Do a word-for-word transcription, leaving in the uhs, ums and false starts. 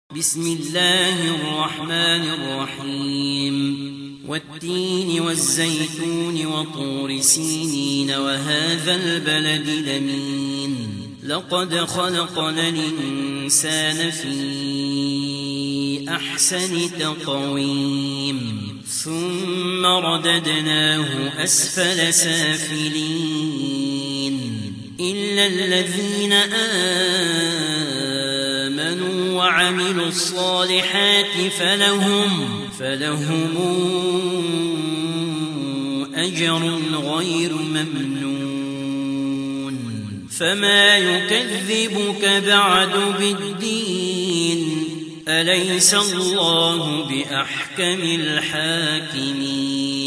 بسم الله الرحمن الرحيم والتين والزيتون وطور سينين وهذا البلد الأمين لقد خلقنا الإنسان في أحسن تقويم ثم رددناه أسفل سافلين إلا الذين آمنوا وعملوا الصالحات فلهم فلهم أجر غير ممنون فما يكذبك بعد بالدين أليس الله بأحكم الحاكمين